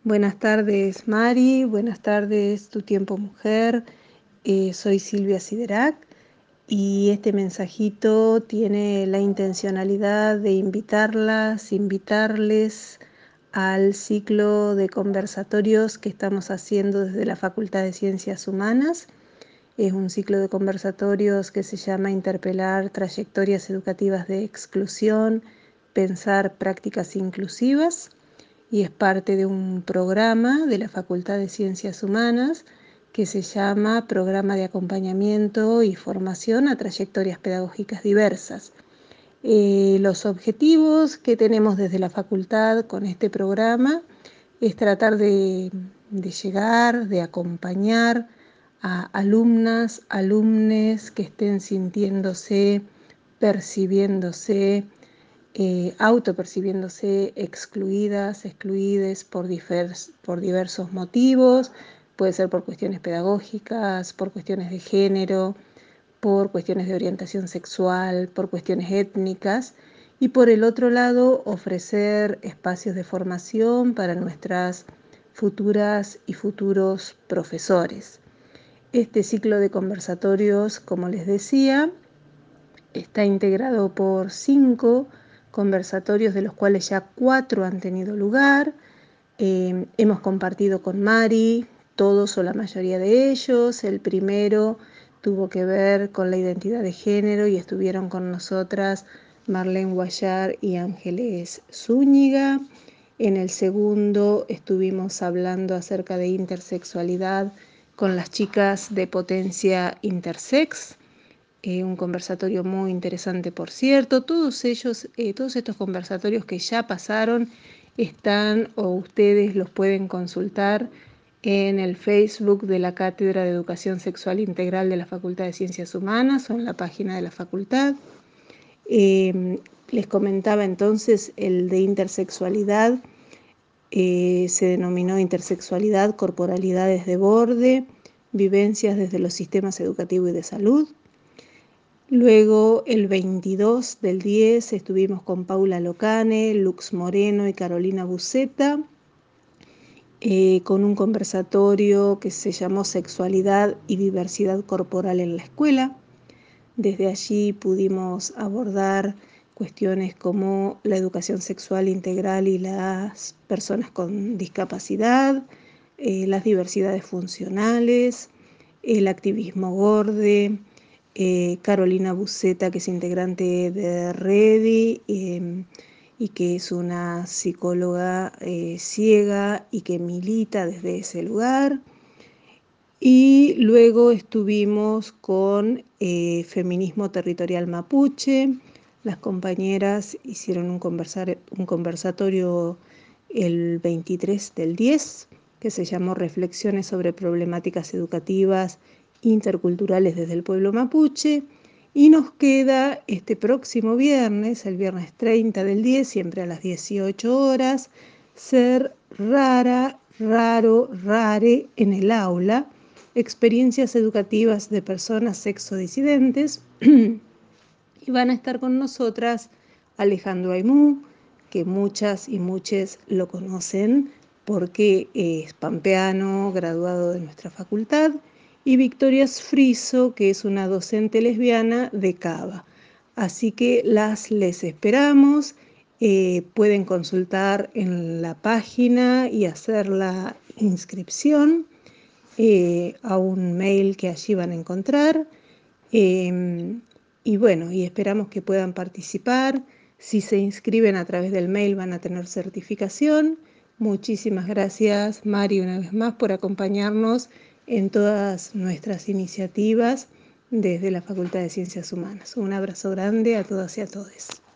Buenas tardes, Mari. Buenas tardes, Tu Tiempo Mujer. Soy Silvia Siderac y este mensajito tiene la intencionalidad de invitarles al ciclo de conversatorios que estamos haciendo desde la Facultad de Ciencias Humanas. Es un ciclo de conversatorios que se llama Interpelar trayectorias educativas de exclusión, pensar prácticas inclusivas, y es parte de un programa de la Facultad de Ciencias Humanas que se llama Programa de Acompañamiento y Formación a Trayectorias Pedagógicas Diversas. Los objetivos que tenemos desde la facultad con este programa es tratar de llegar, de acompañar a alumnas, alumnes que estén sintiéndose, percibiéndose, autopercibiéndose excluidas, excluides por diversos motivos. Puede ser por cuestiones pedagógicas, por cuestiones de género, por cuestiones de orientación sexual, por cuestiones étnicas, y por el otro lado ofrecer espacios de formación para nuestras futuras y futuros profesores. Este ciclo de conversatorios, como les decía, está integrado por 5 conversatorios, de los cuales ya 4 han tenido lugar. Hemos compartido con Mari todos o la mayoría de ellos. El primero tuvo que ver con la identidad de género y estuvieron con nosotras Marlene Guayar y Ángeles Zúñiga. En el segundo estuvimos hablando acerca de intersexualidad con las chicas de Potencia Intersex. Un conversatorio muy interesante, por cierto. Todos estos conversatorios que ya pasaron están, o ustedes los pueden consultar en el Facebook de la Cátedra de Educación Sexual Integral de la Facultad de Ciencias Humanas o en la página de la facultad. Les comentaba entonces el de intersexualidad. Se denominó intersexualidad, corporalidades de borde, vivencias desde los sistemas educativos y de salud. Luego, el 22 del 10, estuvimos con Paula Locane, Lux Moreno y Carolina Buceta, con un conversatorio que se llamó Sexualidad y Diversidad Corporal en la Escuela. Desde allí pudimos abordar cuestiones como la educación sexual integral y las personas con discapacidad, las diversidades funcionales, el activismo GORDE, Carolina Buceta, que es integrante de REDI y que es una psicóloga ciega y que milita desde ese lugar. Y luego estuvimos con Feminismo Territorial Mapuche. Las compañeras hicieron un conversatorio el 23 del 10, que se llamó Reflexiones sobre problemáticas educativas interculturales desde el pueblo mapuche. Y nos queda este próximo viernes, el viernes 30 del 10, siempre a las 18 horas, ser rara, raro, rare en el aula, experiencias educativas de personas sexodisidentes. Y van a estar con nosotras Alejandro Aimú, que muchas y muchos lo conocen porque es pampeano, graduado de nuestra facultad, y Victoria Sfriso, que es una docente lesbiana de Cava. Así que les esperamos. Pueden consultar en la página y hacer la inscripción a un mail que allí van a encontrar. Y bueno, y esperamos que puedan participar. Si se inscriben a través del mail van a tener certificación. Muchísimas gracias, Mari, una vez más por acompañarnos en todas nuestras iniciativas desde la Facultad de Ciencias Humanas. Un abrazo grande a todas y a todos.